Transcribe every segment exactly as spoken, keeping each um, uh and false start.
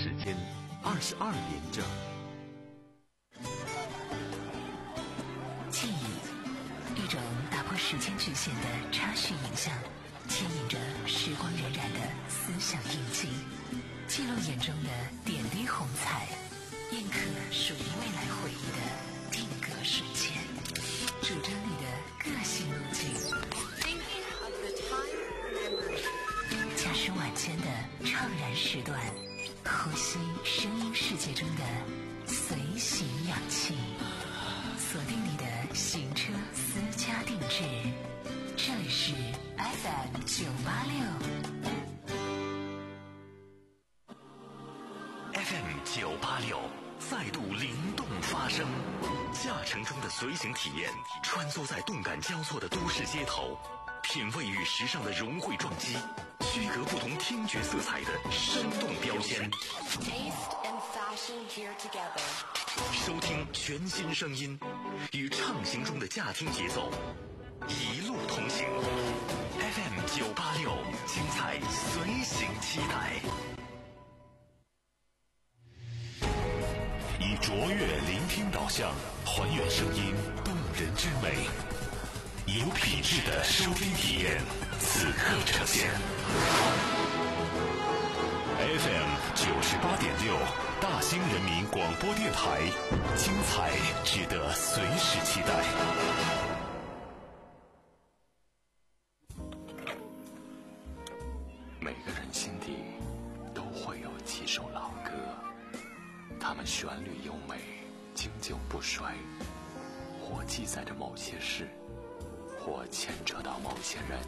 时间二十二点整。 记忆，一种打破时间局限的插叙影像，牵引着时光荏苒的思想印记，记录眼中的点滴红彩，印刻属于未来回忆的定格瞬间，主张你的个性路径。驾驶晚间的怅然时段，呼吸声音世界中的随行氧气，锁定你的行车私家定制，这里是 F M 九八六。 F M 九八六再度灵动发声，驾乘中的随行体验，穿梭在动感交错的都市街头，品味与时尚的融汇撞击，区隔不同听觉色彩的生动标签。收听全新声音，与畅行中的驾听节奏，一路同行。F M 九八六，精彩随行期待。 以卓越聆听导向，还原声音动人之美，有品质的收听体验，此刻呈现。F M 九十八点六，大兴人民广播电台，精彩值得随时期待。 每个人心底都会有几首老歌，它们旋律优美，经久不衰，或记载着某些事，或牵扯到某些人。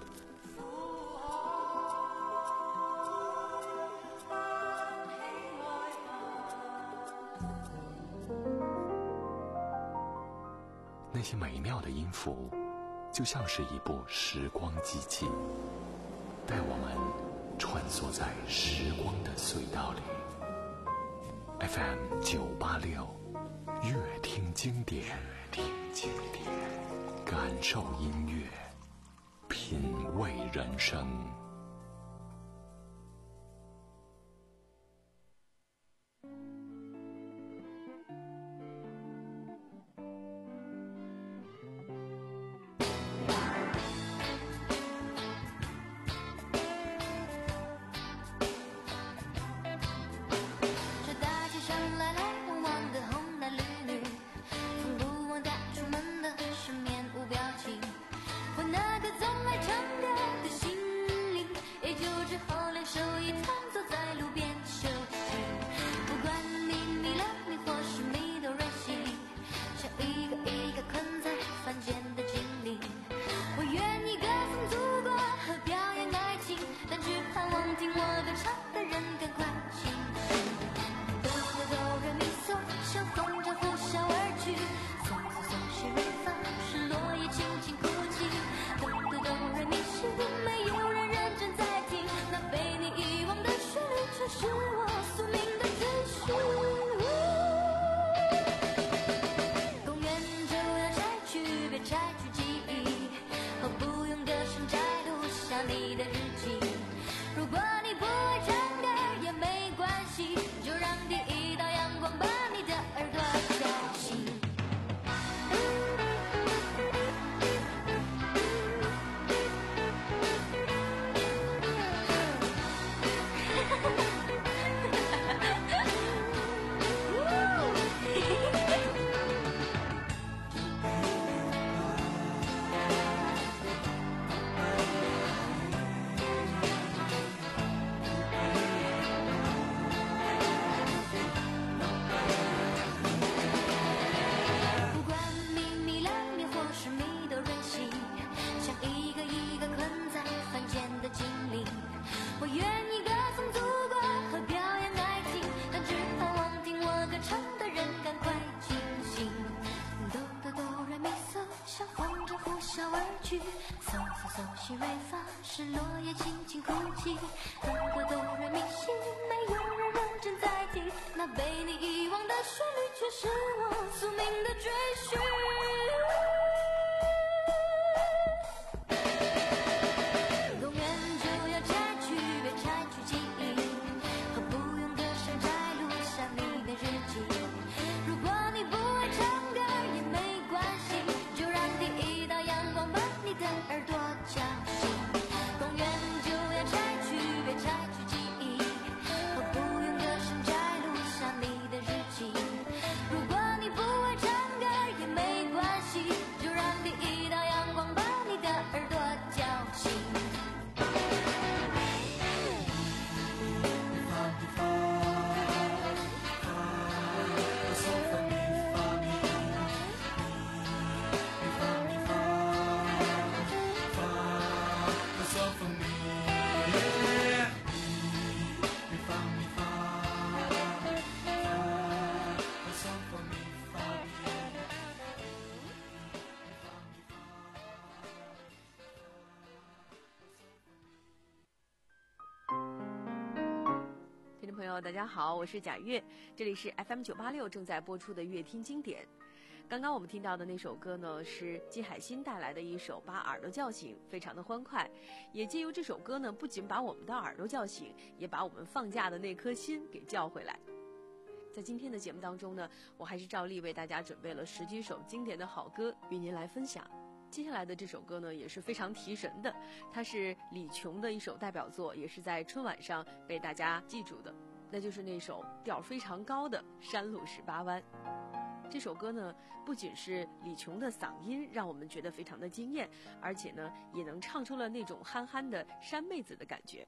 那些美妙的音符，就像是一部时光机器，带我们穿梭在时光的隧道里。F M 九八六，乐听经典，乐听经典，感受音乐，品味人生。 公园就要摘去，别摘去记忆和不用歌声。 友，大家好，我是贾月，这里是 F M 九八六正在播出的乐听经典。刚刚我们听到的那首歌呢，是金海心带来的一首《把耳朵叫醒》，非常的欢快。也借由这首歌呢，不仅把我们的耳朵叫醒，也把我们放假的那颗心给叫回来。在今天的节目当中呢，我还是照例为大家准备了十几首经典的好歌与您来分享。接下来的这首歌呢也是非常提神的，它是李琼的一首代表作，也是在春晚上被大家记住的，那就是那首调非常高的《山路十八弯》。这首歌呢不仅是李琼的嗓音让我们觉得非常的惊艳，而且呢也能唱出了那种憨憨的山妹子的感觉。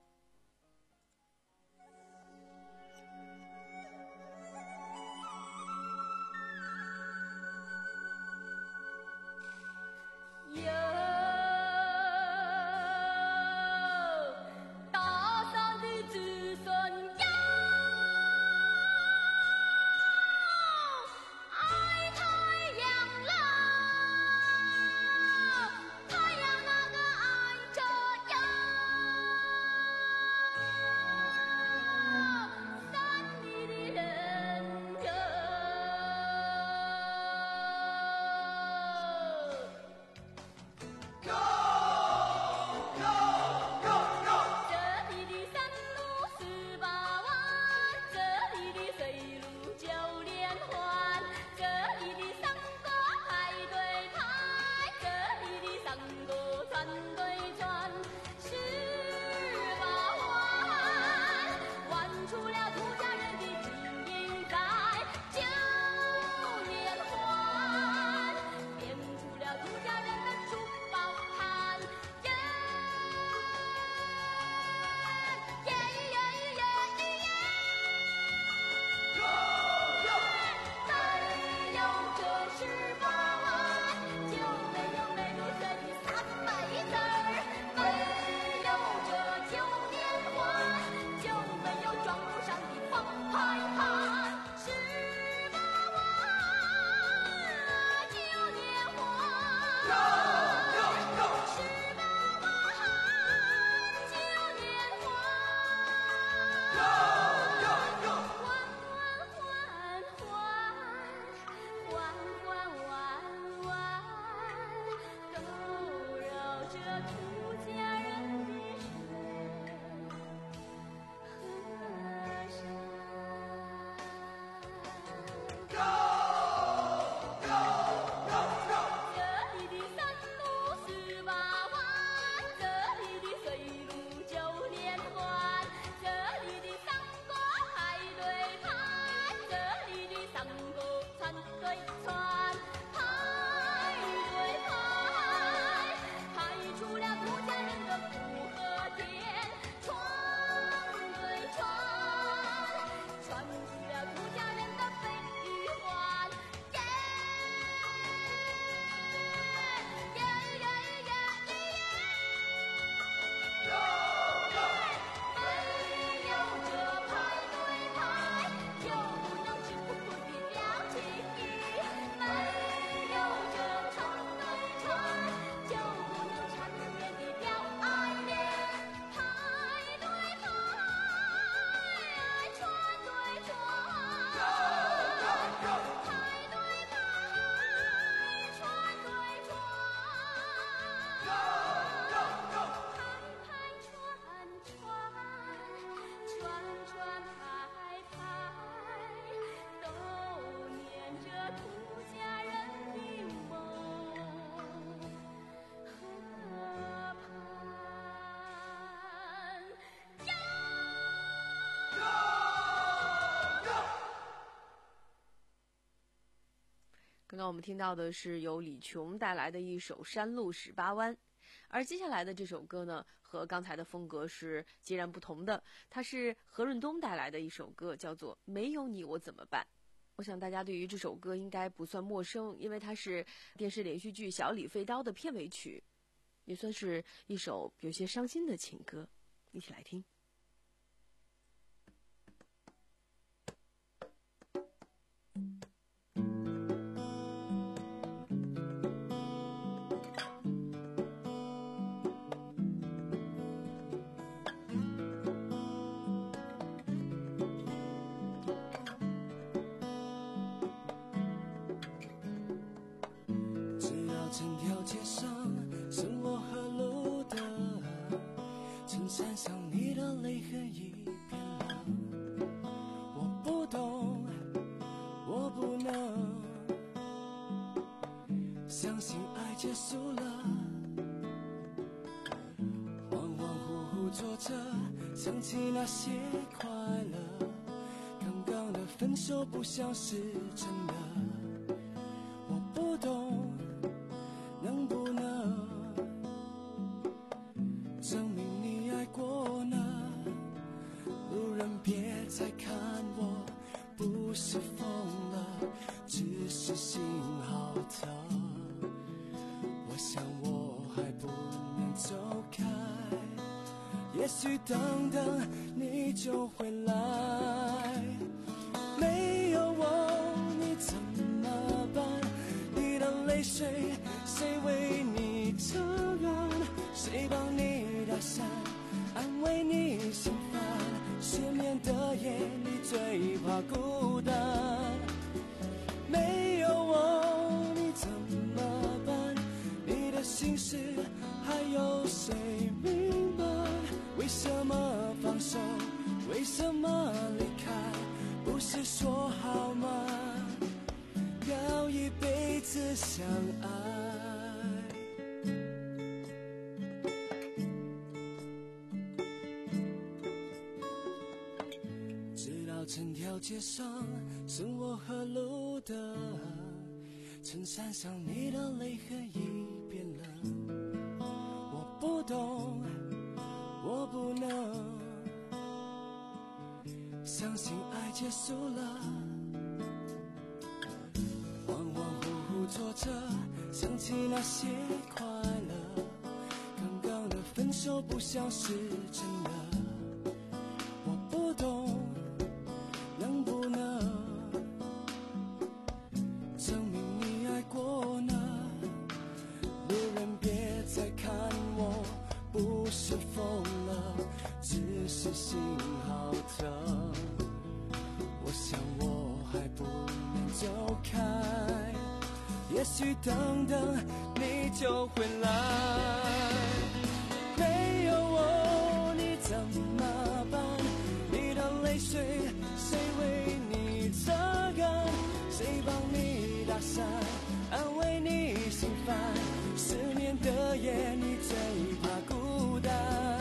刚刚我们听到的是由李琼带来的一首《山路十八弯》，而接下来的这首歌呢，和刚才的风格是截然不同的，它是何润东带来的一首歌，叫做《没有你我怎么办》。我想大家对于这首歌应该不算陌生，因为它是电视连续剧《小李飞刀》的片尾曲，也算是一首有些伤心的情歌，一起来听。 相信爱结束了，恍恍惚惚坐着，想起那些快乐，刚刚的分手不像是真的，我不懂能不能证明你爱过呢？路人别再看我，不是疯了，只是心好疼。我想我还不能走开，也许等等你就回来。没有我你怎么办？你的泪水谁为你遮干？谁帮你打伞，安慰你心烦？失眠的夜里最怕孤单。没有我你怎么办？你的心事还有谁明白？为什么放手？为什么离开？不是说好吗？要一辈子相爱。直到整条街上生活和路灯，衬衫上你的泪痕已变了。我不懂，我不能相信爱结束了，恍恍惚惚坐着，想起那些快乐，刚刚的分手不像是真的，我不懂能不能证明你爱过呢？路人别再看我，不是疯了，只是心好疼。我想我还不能走开，也许等等你就回来。没有我你怎么办？你的泪水谁为你遮干？谁帮你打伞，安慰你心烦？失眠的夜你最怕孤单。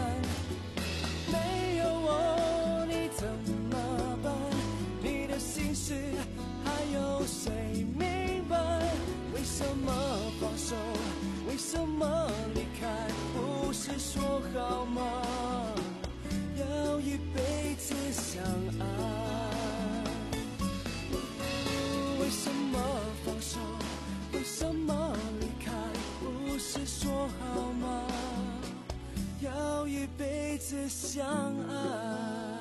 没有我你怎么办？你的心事还有谁明白？为什么放手？为什么离开？不是说好吗？要一辈子相爱。为什么放手？为什么离开？不是说好吗？要一辈子相爱。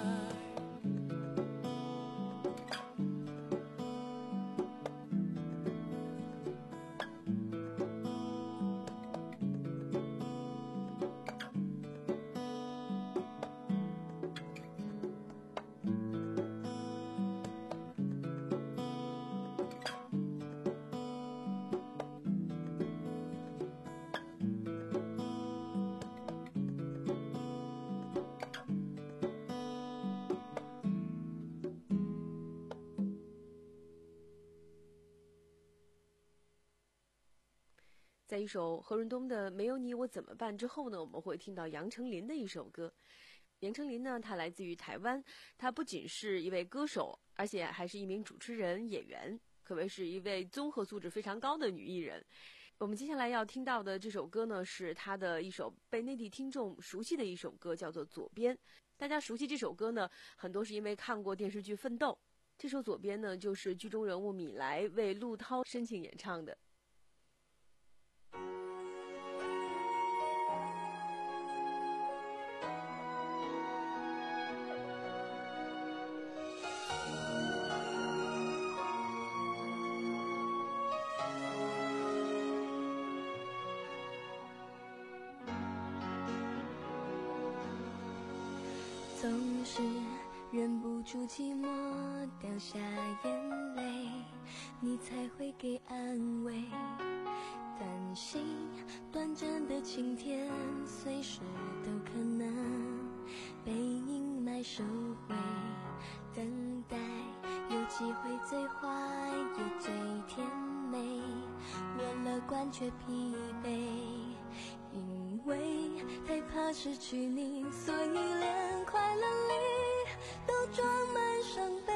在一首何润东的《没有你我怎么办》之后呢，我们会听到杨丞琳的一首歌。杨丞琳呢，她来自于台湾，她不仅是一位歌手，而且还是一名主持人、演员，可谓是一位综合素质非常高的女艺人。我们接下来要听到的这首歌呢，是她的一首被内地听众熟悉的一首歌，叫做《左边》。大家熟悉这首歌呢，很多是因为看过电视剧《奋斗》。这首《左边》呢，就是剧中人物米莱为陆涛深情演唱的。 总是忍不住寂寞掉下眼泪，你才会给安慰。担心短暂的晴天随时都可能被阴霾收回，等待有机会最坏也最甜美。我乐观感却疲惫，因为太怕失去你，所以连快乐里都装满伤悲。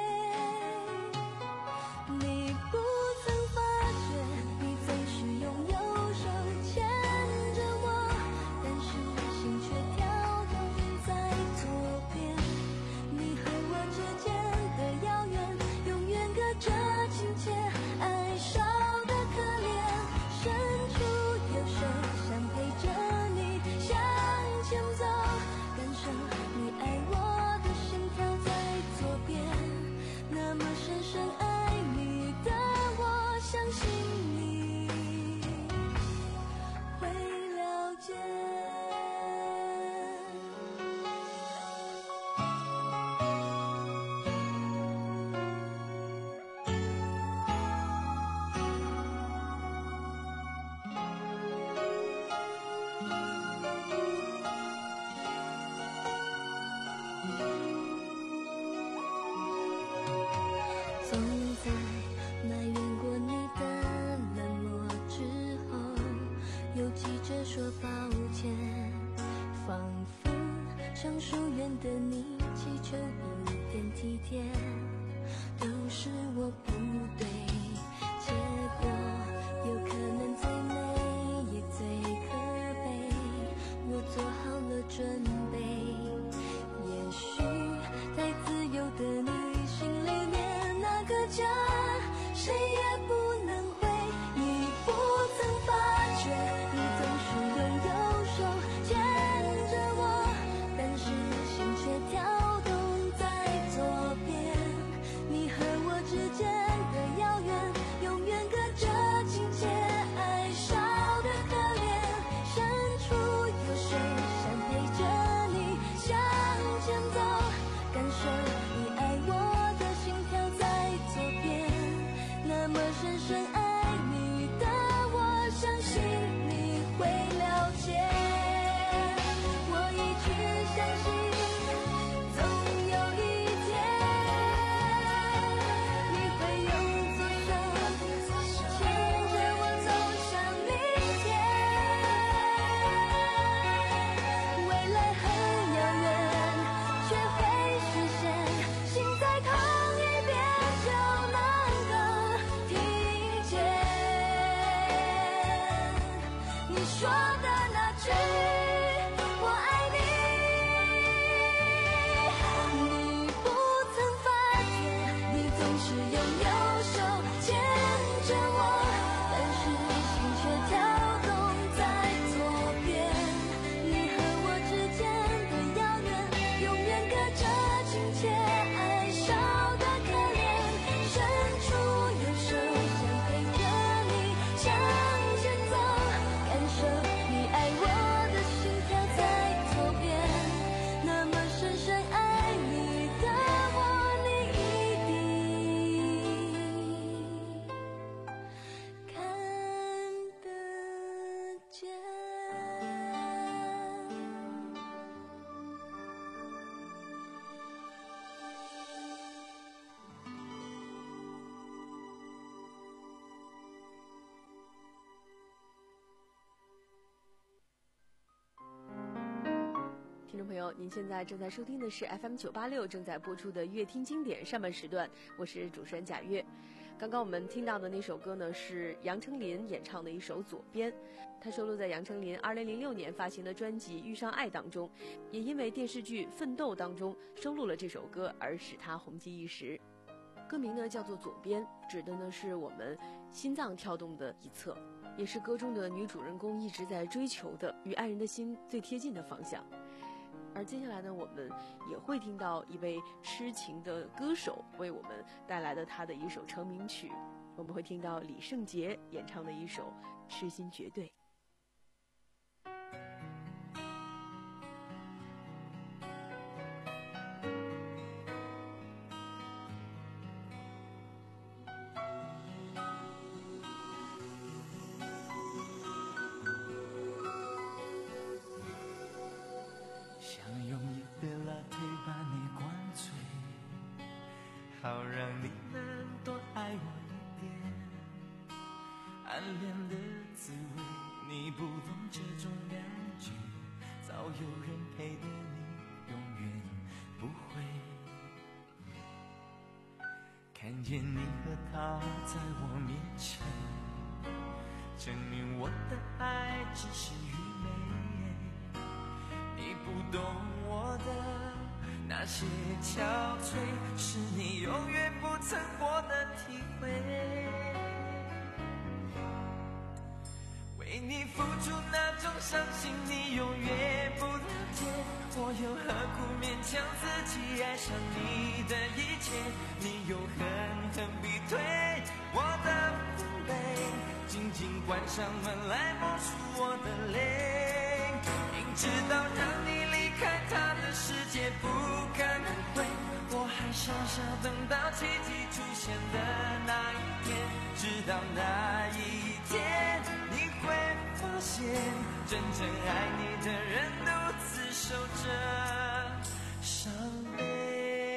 你不曾发觉，你总是用右手牵着我，但是心却跳动在左边。你和我之间的遥远，永远隔着亲切，爱少的可怜，伸出右手想陪着你向前走，感受你爱我的心跳在左边，那么深深爱你的我，相信你会了解。总在埋怨过你的冷漠之后，又急着说抱歉，仿佛像疏远的你祈求一点体贴，都是我不对，结果有可能最美也最可悲，我做好了准备，也许在自由的你心里面那个家，谁也不能回。你不曾发觉，你总是用右手牵着我，但是心却跳动在左边。你和我之间的遥远，永远隔着亲切，爱少的可怜，伸出右手想陪着你向前走，感受你爱我的心跳在左边，那么深深爱你的我，相信你会了解。我一直相信，总有一天，你会用左手牵着我走向明天。未来很遥远，却会实现，心在痛一遍就能够听见你说的那句我爱你。你不曾发觉，你总是用右手牵着我，但是心却跳动在左边。你和我之间的遥远，永远隔着亲切，爱少的可怜，伸出右手想陪着你向前走，感受你爱我的心跳在左边，那么深深爱你的我，你一定看得见。 听众朋友，您现在正在收听的是 F M 九八六正在播出的乐听经典上半时段，我是主持人贾月。刚刚我们听到的那首歌呢，是杨丞琳演唱的一首《左边》，它收录在杨丞琳二零零六年发行的专辑《遇上爱》当中，也因为电视剧《奋斗》当中收录了这首歌而使它红极一时。歌名呢叫做《左边》，指的呢是我们心脏跳动的一侧，也是歌中的女主人公一直在追求的与爱人的心最贴近的方向。而接下来呢，我们也会听到一位痴情的歌手为我们带来的他的一首成名曲，我们会听到李圣杰演唱的一首《痴心绝对》。 好让你能多爱我一点，暗恋的滋味，你不懂这种感觉，早有人陪的你永远不会。看见你和他在我面前，证明我的爱只是愚昧。你不懂我的那些憔悴，是你永远不曾过的体会。为你付出那种伤心，你永远不了解，我又何苦勉强自己爱上你的一切？你又狠狠逼退我的防备，紧紧关上门来默数我的泪。明知道让你离开他的世界不可能会，我还傻傻等到奇迹出现的那一天，直到那一天你会发现，真正爱你的人独自守着伤悲。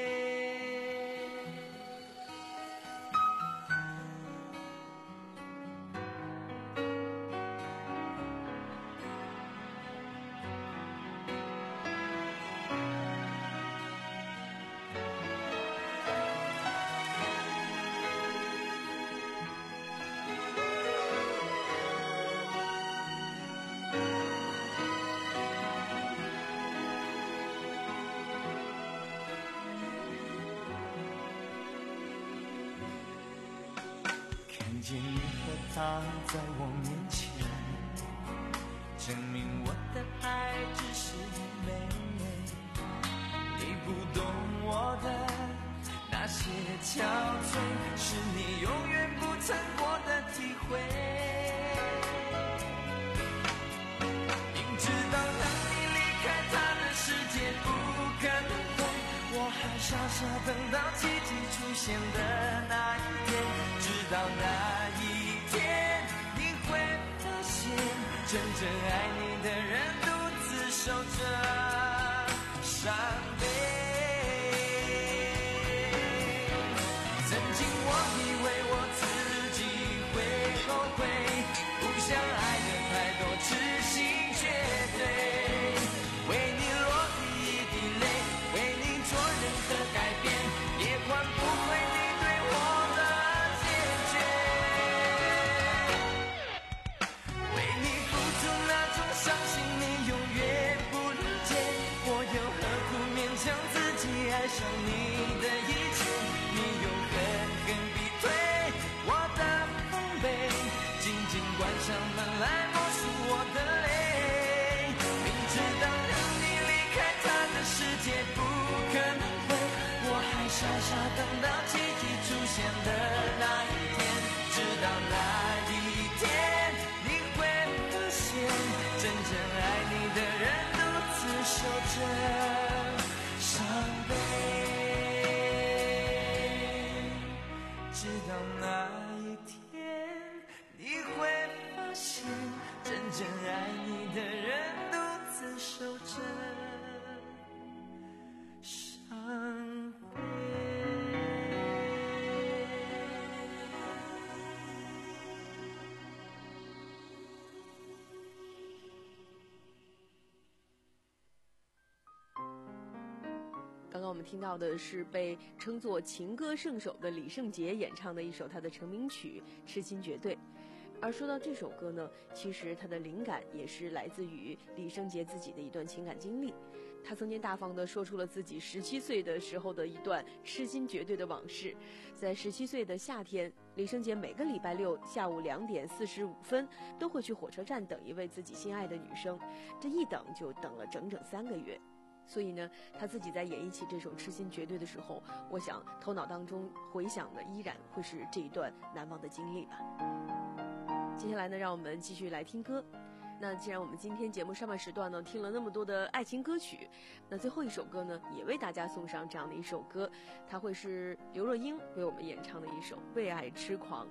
看见你和他在我面前，证明我的爱只是愚昧。你不懂我的那些憔悴，是你永远不曾过的体会。明知道让你离开他的世界不可能会，我还傻傻等到奇迹出现的那一天，直到那一天你会发现，真正爱你的人独自守着伤悲。曾经我以为我自己会后悔，不想爱的太多，痴心绝对，为你落第一滴泪，为你做任何改变，也换不回你对我的坚决。为你付出那种伤心，你永远不了解，我又何苦勉强自己爱上你的一切？你又狠狠逼退我的防备，紧紧关上门来默数我的泪。明知道让你离开他的世界不可能会，我还傻傻等到奇迹出现的那一天，直到那一天你会发现，真正爱你的人独自守着伤悲。直到那一天你会发现，真正爱你的人独自守着伤悲。 刚刚我们听到的是被称作情歌圣手的李圣杰演唱的一首他的成名曲《痴心绝对》。而说到这首歌呢，其实它的灵感也是来自于李圣杰自己的一段情感经历。他曾经大方地说出了自己十七岁的时候的一段痴心绝对的往事。在十七岁的夏天，李圣杰每个礼拜六下午两点四十五分都会去火车站等一位自己心爱的女生，这一等就等了整整三个月。所以呢，他自己在演绎起这首《痴心绝对》的时候，我想头脑当中回想的依然会是这一段难忘的经历吧。接下来呢，让我们继续来听歌。那既然我们今天节目上半时段呢听了那么多的爱情歌曲，那最后一首歌呢也为大家送上这样的一首歌，它会是刘若英为我们演唱的一首《为爱痴狂》。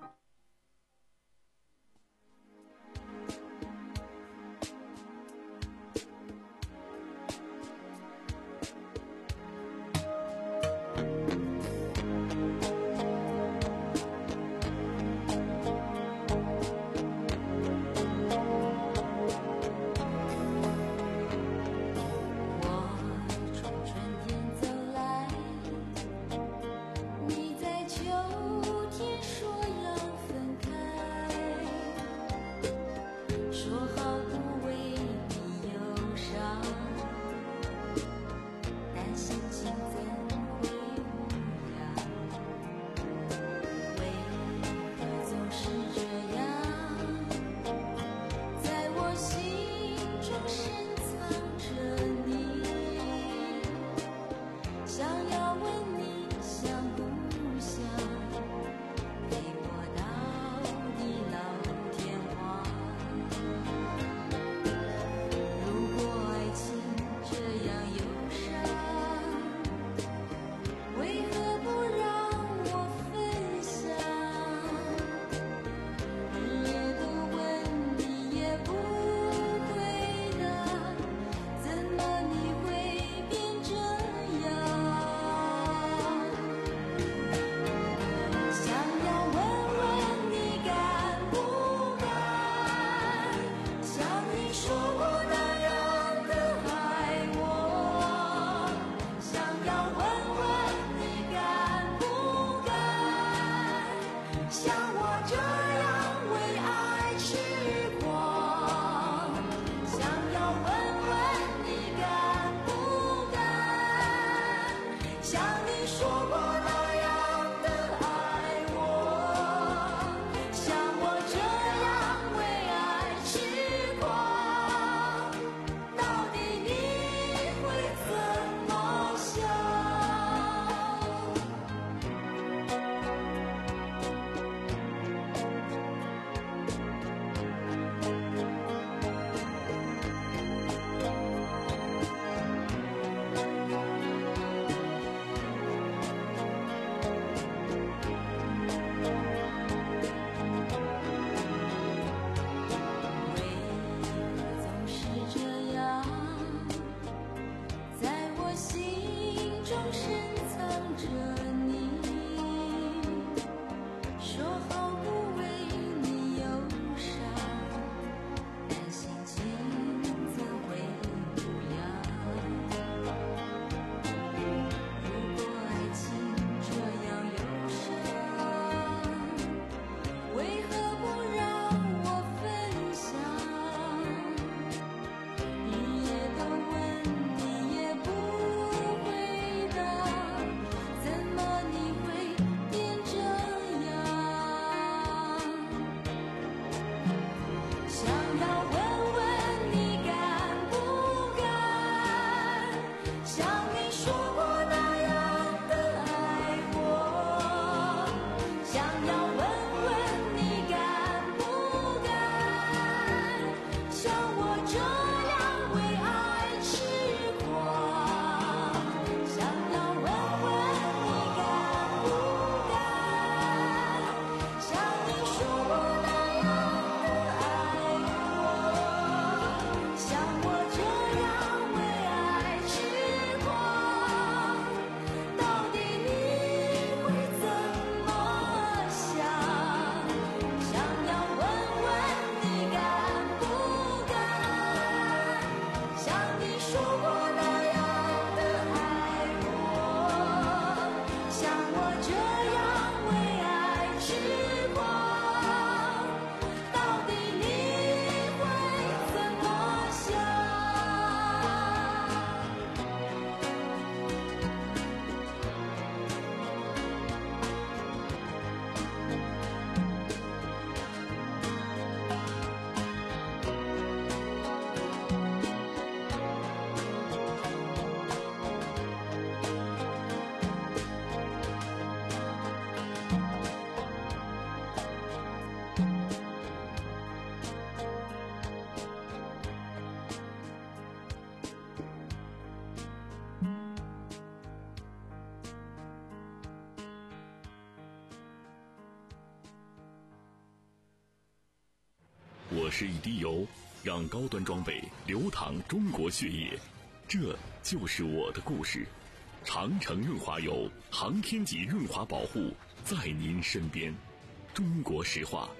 我是一滴油，让高端装备流淌中国血液，这就是我的故事。长城润滑油，航天级润滑保护，在您身边。中国石化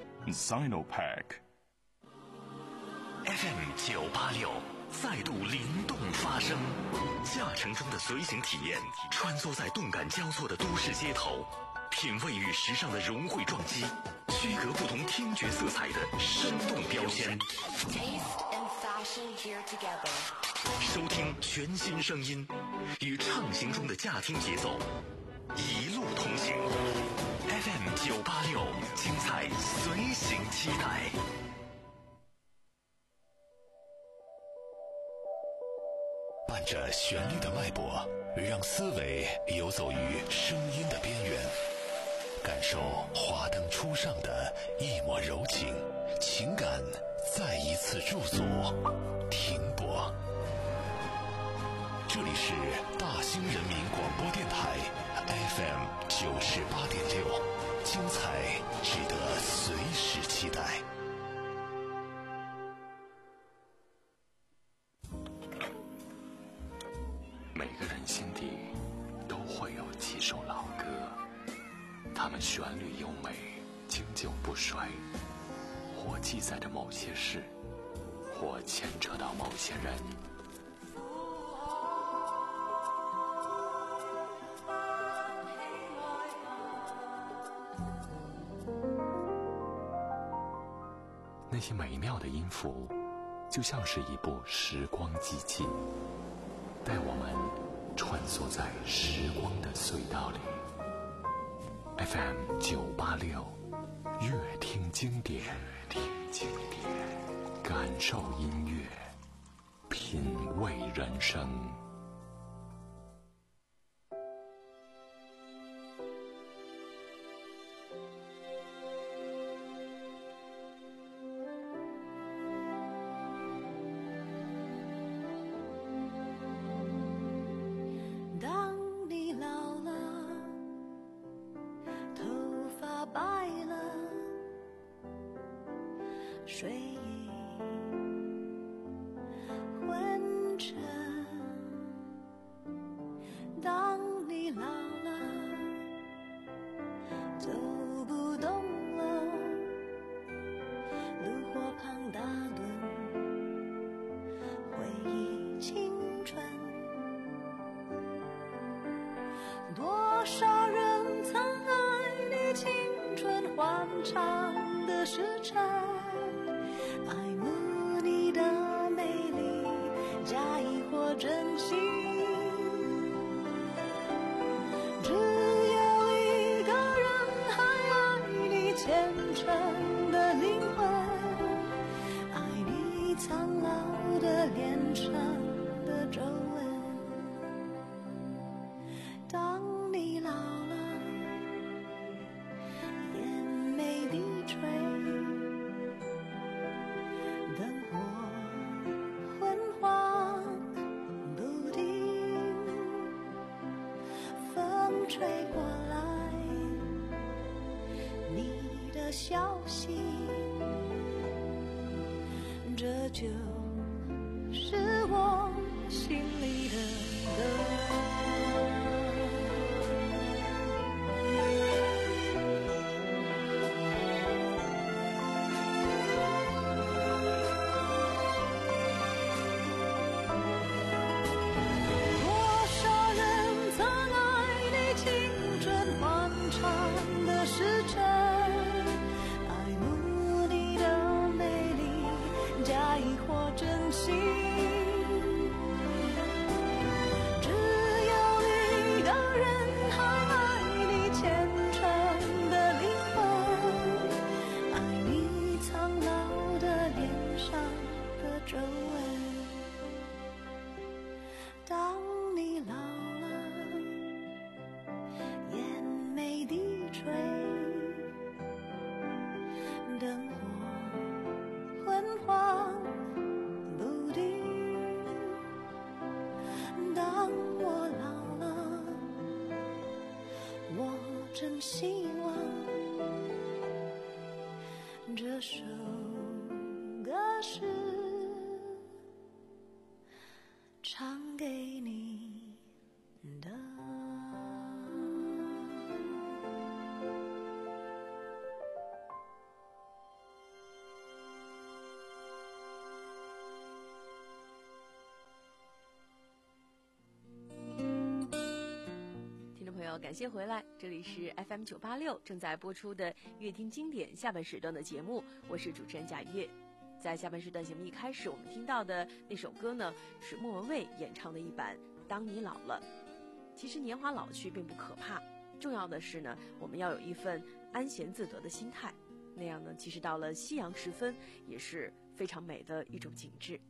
Sinopac。F M 九八六，再度灵动发声，驾乘中的随行体验，穿梭在动感交错的都市街头，品味与时尚的融汇撞击，区隔不同听觉色彩的生动标签。收听全新声音，与畅行中的驾听节奏，一路同行。F M 九八六，精彩随行期待。 伴着旋律的脉搏，让思维游走于声音的边缘，感受华灯初上的一抹柔情，情感再一次驻足停泊。这里是大兴人民广播电台 F M 九十八点六，精彩值得随时期待。 每个人心底都会有几首老歌，它们旋律优美，经久不衰，或记载着某些事，或牵扯到某些人。那些美妙的音符，就像是一部时光机器，带我们穿梭在时光的隧道里。F M 九八六，乐听经典，听经典，感受音乐，品味人生。 睡意昏沉，当你老了，走不动了，炉火旁打盹，回忆青春。多少人曾爱你青春欢畅的时辰，爱慕你的美丽，假意或真心。只有一个人还爱你虔诚的灵魂，爱你苍老的脸上的皱纹。当你老了，眼眉低垂，灯火昏黄不定，风吹过来你的消息，这就是我心里的歌。真希望这首是唱给你的。 感谢回来，这里是 F M 九八六正在播出的乐听经典下半时段的节目，我是主持人贾月。在下半时段节目一开始，我们听到的那首歌呢，是莫文蔚演唱的一版《当你老了》。其实年华老去并不可怕，重要的是呢，我们要有一份安闲自得的心态，那样呢，其实到了夕阳时分，也是非常美的一种景致。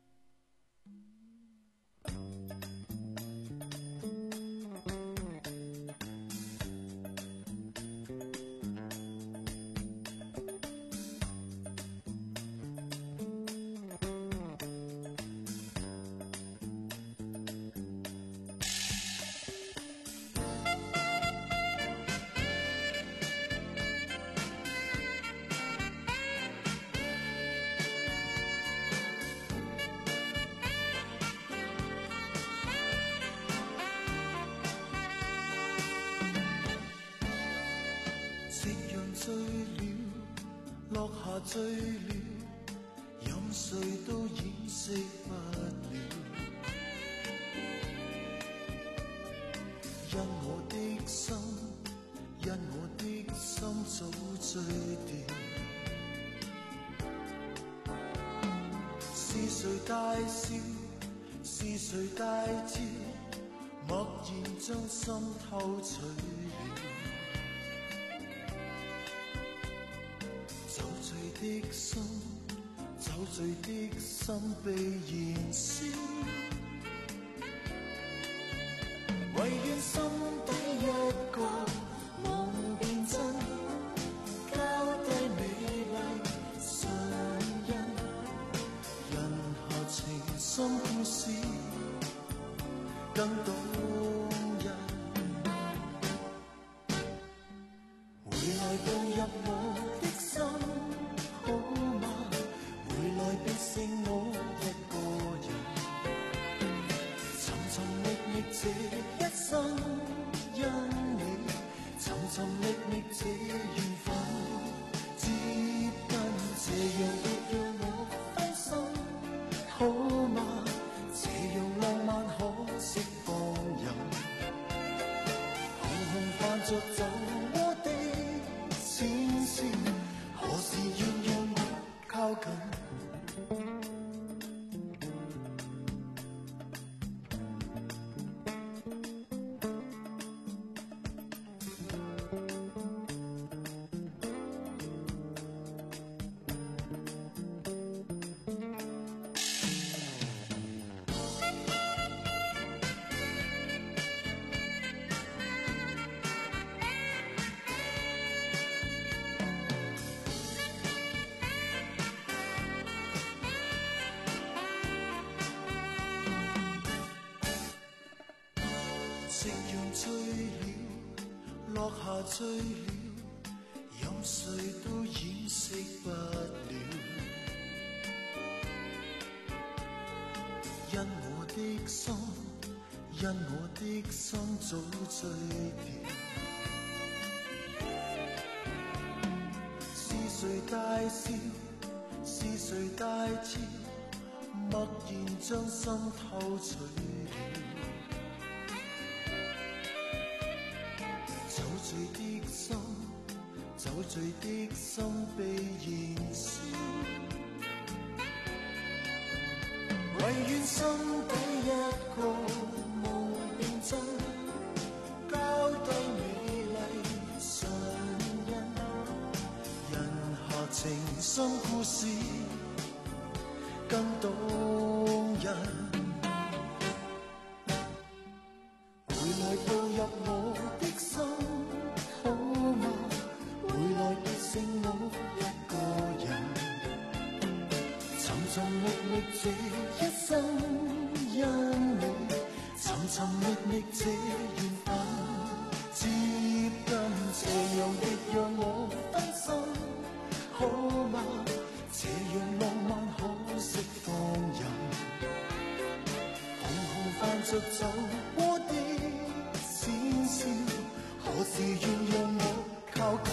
醉了，任誰都掩飾不了，因我的心，因我的心早醉掉。是誰大笑，是誰大叫，默然將心偷取了。的心，酒醉的心被燃燒，唯願心底一個夢變真，交低美麗唇印，人下情深故事更動人，回來步入我的心。好嗎？回來別剩我一個人，尋尋覓覓這一生，因你尋尋覓覓這緣分，接近這樣亦讓我分心，好嗎？這樣浪漫可釋放人，紅紅泛着酒窩的淺笑，何時願讓我靠近？夕陽醉了，落下醉了，任誰都掩飾不了，因我的心，因我的心早醉掉。是誰大笑，是誰大叫，默然將心偷取了。酒醉的心，酒醉的心被燃燒，唯願心底一個夢變真，交低美麗唇印，人下情深故事更動人。回來步入我的心，好嗎？回來別剩我一個人，尋尋覓覓這一生，因你尋尋覓覓這緣分，接近這樣亦讓我分心，好嗎？這樣浪漫可着走過的淺笑，何時願讓我靠近？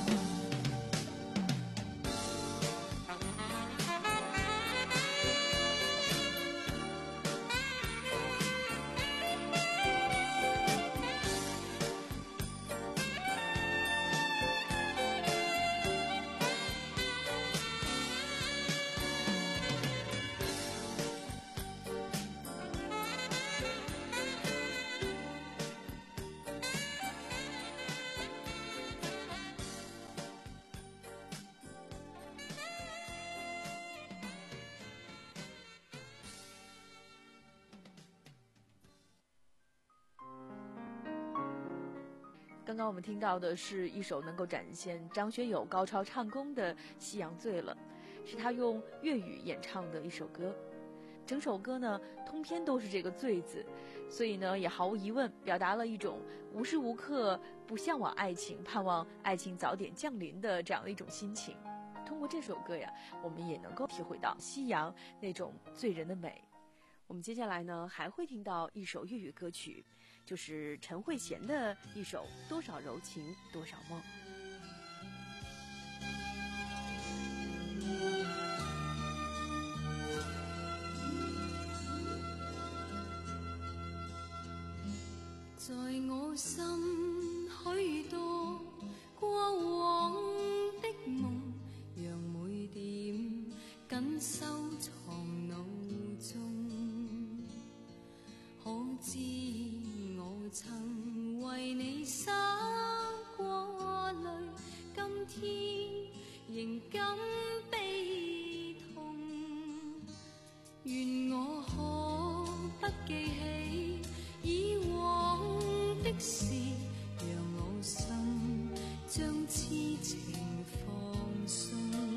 刚刚我们听到的是一首能够展现张学友高超唱功的《夕阳醉了》，是他用粤语演唱的一首歌。整首歌呢，通篇都是这个“醉”字，所以呢，也毫无疑问表达了一种无时无刻不向往爱情、盼望爱情早点降临的这样的一种心情。通过这首歌呀，我们也能够体会到夕阳那种醉人的美。我们接下来呢，还会听到一首粤语歌曲，就是陈慧娴的一首《多少柔情多少梦》。 在我心許多過往的夢，讓每點緊收藏腦中。可知我曾為你灑過淚，今天仍感悲痛。願我可不記起以往的事，讓我心將痴情放鬆。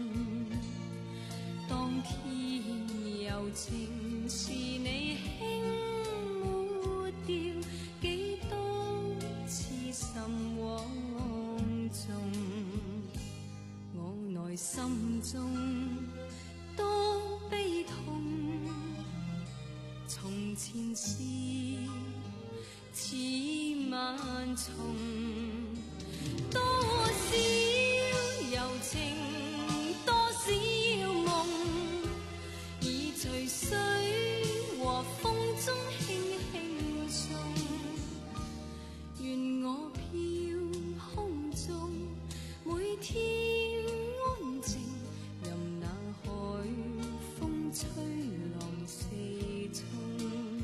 當天柔情是你輕抹掉，幾多痴心枉縱，我內心中多悲痛。從前事似萬重，多少柔情多少夢，已隨水和風中輕輕送。願我飄空中每天安靜，任那海風吹浪四衝。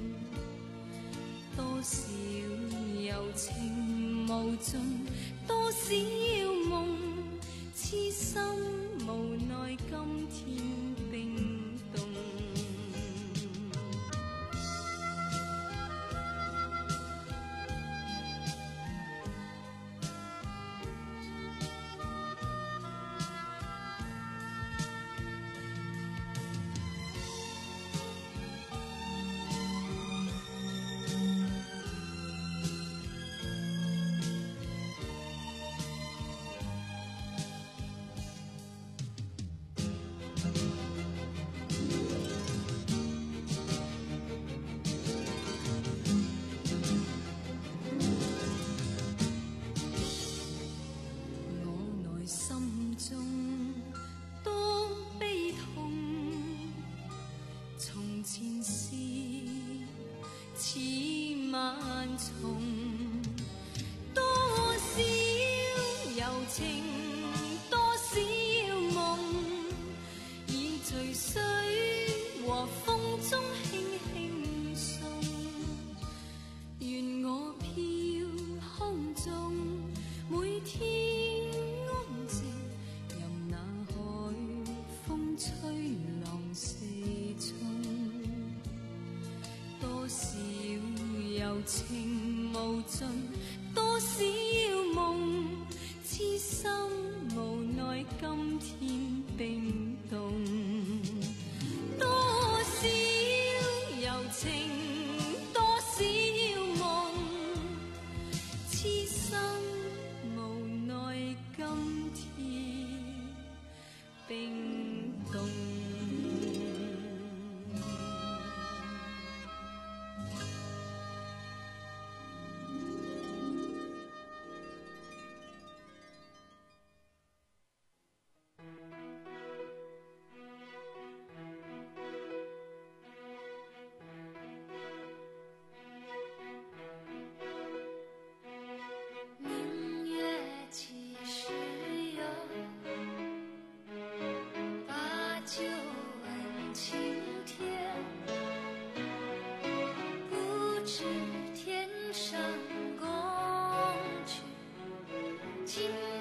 多少柔情無盡，多少夢痴心無奈，今天冰凍。情無盡，多少夢痴心無奈，今天冰凍。多少柔情，多少夢痴心無奈，今天冰凍。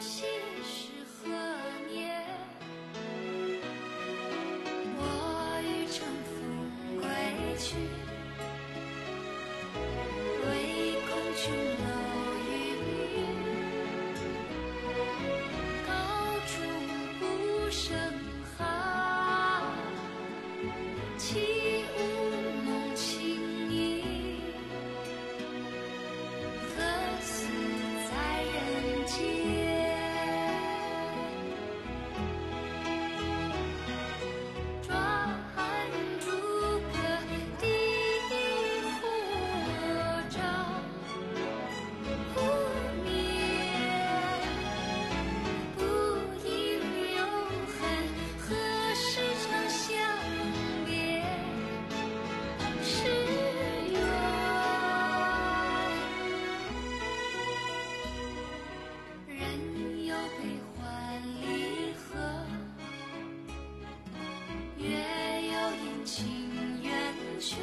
期是何年？我欲乘风归去，唯恐琼楼玉宇，高处不胜寒。起舞弄清影，何似在人间？转朱阁，低护照，不眠，不应有恨，何时长相别？是缘。人有悲欢离合，月有阴晴圆缺，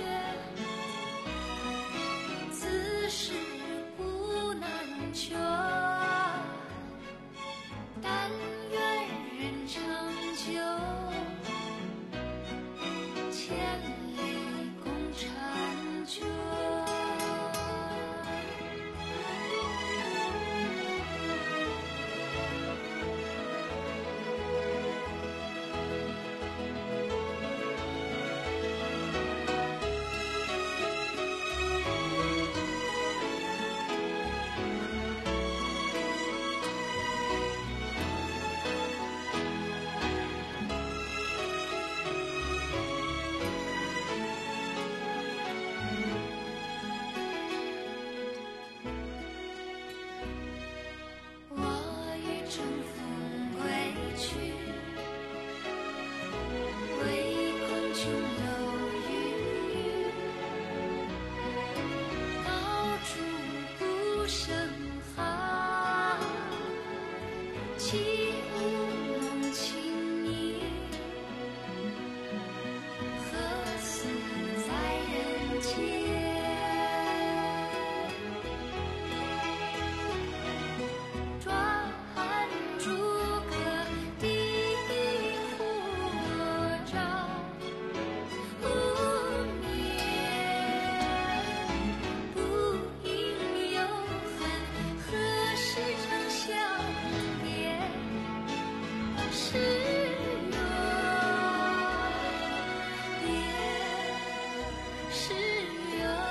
此事古难全。但愿人长久，千里共婵娟。我欲乘风归去，唯恐琼楼玉宇，高处不胜寒。起舞弄清影，何似在人间？转朱阁，低护照，不眠，不应有恨，何时长相别？是缘，也是缘。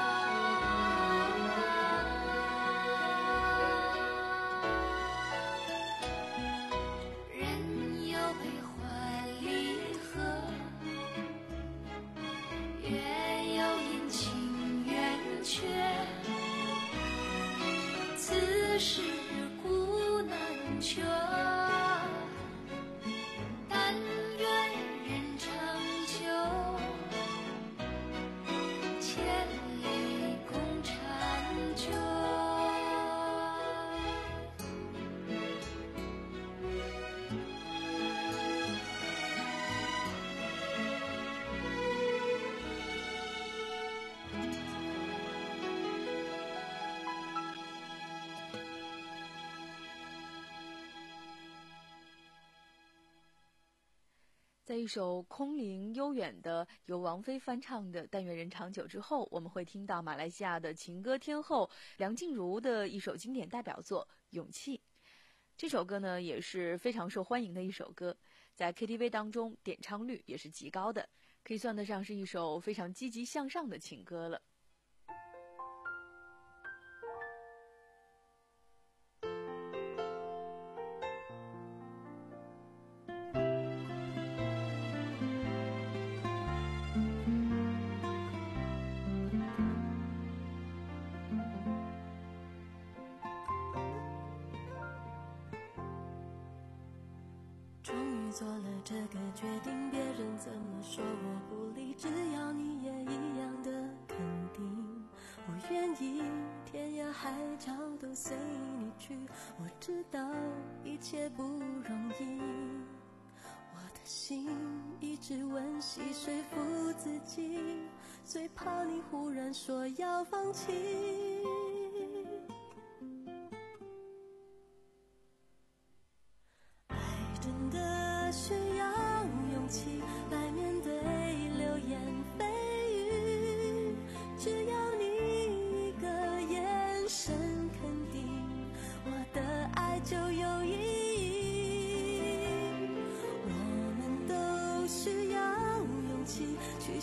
人有悲欢离合，月有阴晴圆缺，此事古难全。但愿人长久，千里共婵娟。 在一首空灵悠远的由王菲翻唱的《但愿人长久》之后，我们会听到马来西亚的情歌天后梁静茹的一首经典代表作《勇气》。这首歌呢也是非常受欢迎的一首歌，在 K T V 当中点唱率也是极高的，可以算得上是一首非常积极向上的情歌了。 做了这个决定，别人怎么说我不理，只要你也一样的肯定，我愿意天涯海角都随你去。我知道一切不容易，我的心一直温习说服自己，最怕你忽然说要放弃。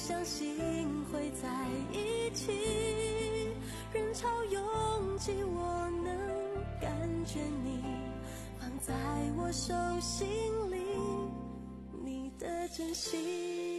相信会在一起。人潮拥挤，我能感觉你放在我手心里，你的真心。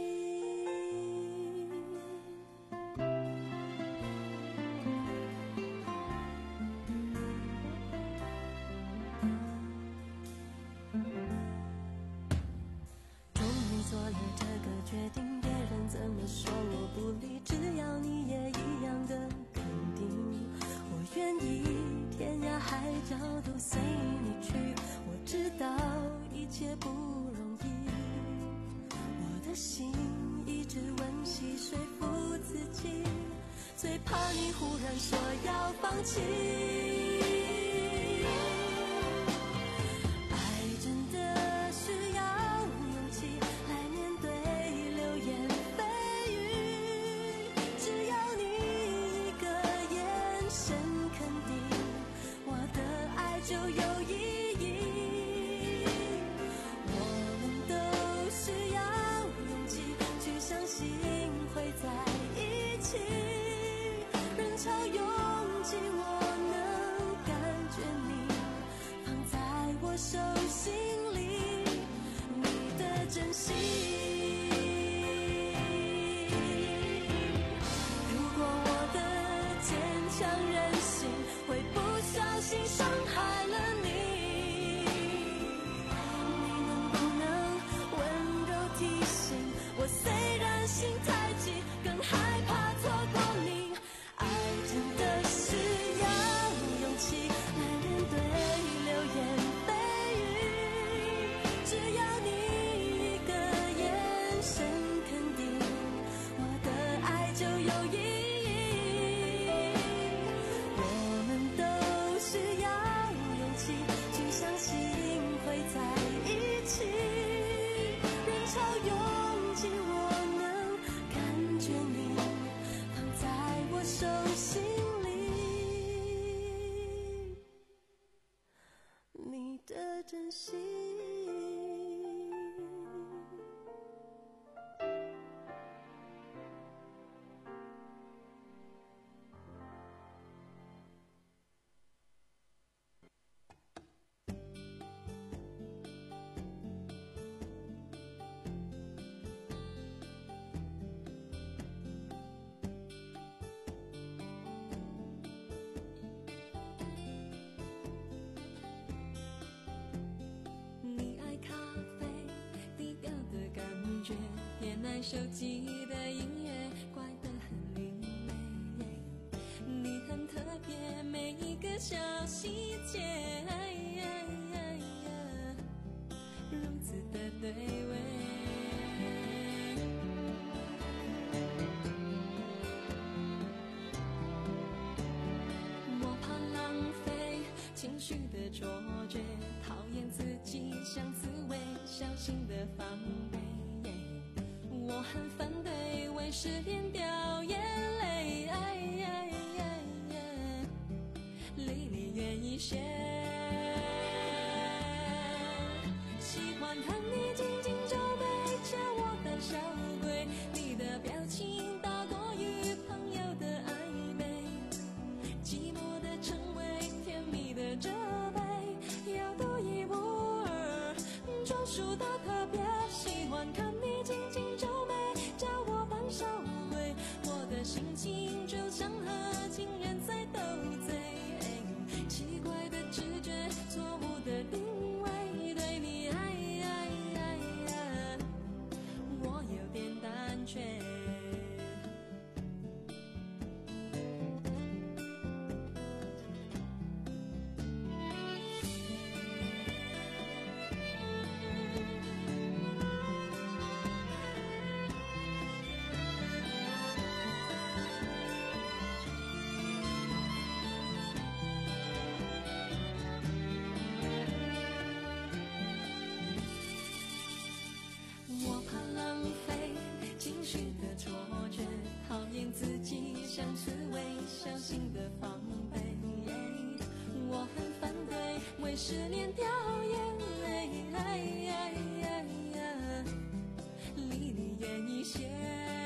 终于做了这个决定，别人怎么说我不理，只要你也一样的肯定。我愿意天涯海角都随你去，我知道一切不容易，我的心一直温习说服自己，最怕你忽然说要放弃。手心里，你的真心。如果我的坚强任性会不小心伤害了你，你能不能温柔提醒我，虽然心太急，更害怕错过你。爱真的是要勇气来面对流言真心。偏爱手机的音乐，怪得很另类。你很特别，每一个小细节，如此的对味。我怕浪费情绪的错觉，讨厌自己像刺猬，小心的防备。我很反对为失恋掉眼泪，离你远一些。喜欢看你紧紧皱眉，叫我胆小鬼。你的表情大过于朋友的暧昧，寂寞的称谓，甜蜜的责备，要独一无二，专属的特别。喜欢看你紧紧皱眉，叫我胆小鬼。我的心情就像和情人在斗嘴，奇怪的直觉，错误的定位，对你爱爱爱爱，我有点胆怯。像刺猬，小心的防备。我很反对为失恋掉眼泪，离你远一些。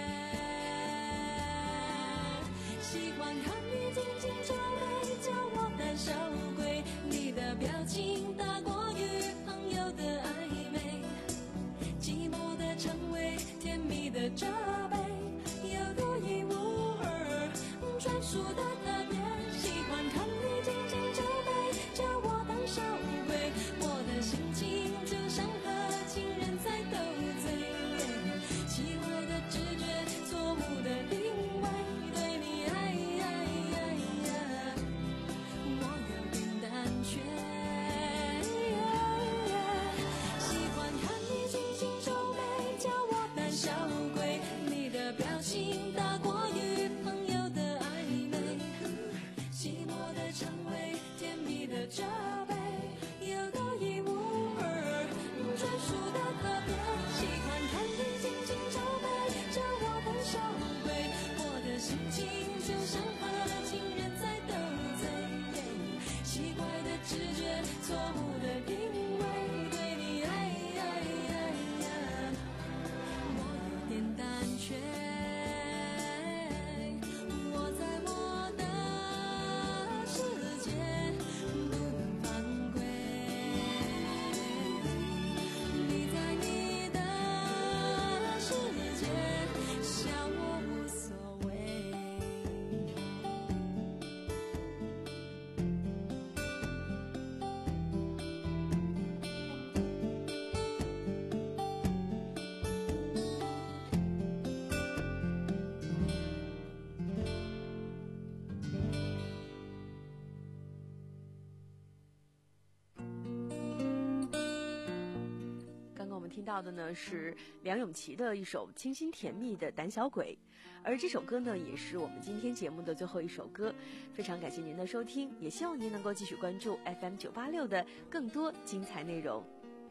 听到的呢是梁咏琪的一首清新甜蜜的《胆小鬼》，而这首歌呢也是我们今天节目的最后一首歌。非常感谢您的收听，也希望您能够继续关注 F M 九八六的更多精彩内容。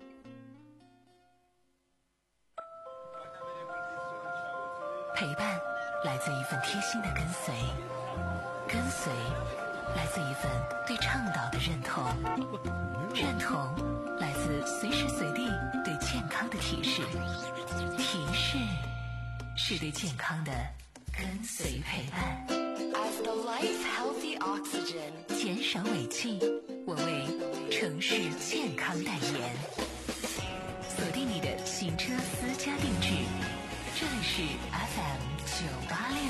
陪伴来自一份贴心的跟随，跟随来自一份对倡导的认同，认同来自随时随地对健康的提示，提示是对健康的跟随陪伴。 As the lights healthy oxygen， 减少尾气，我为城市健康代言。锁定你的行车私家定制，这里是 F M 九八六。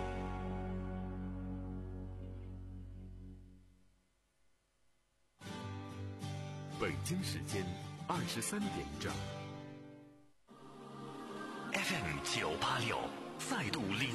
北京时间二十三点整。 F M 九八六再度领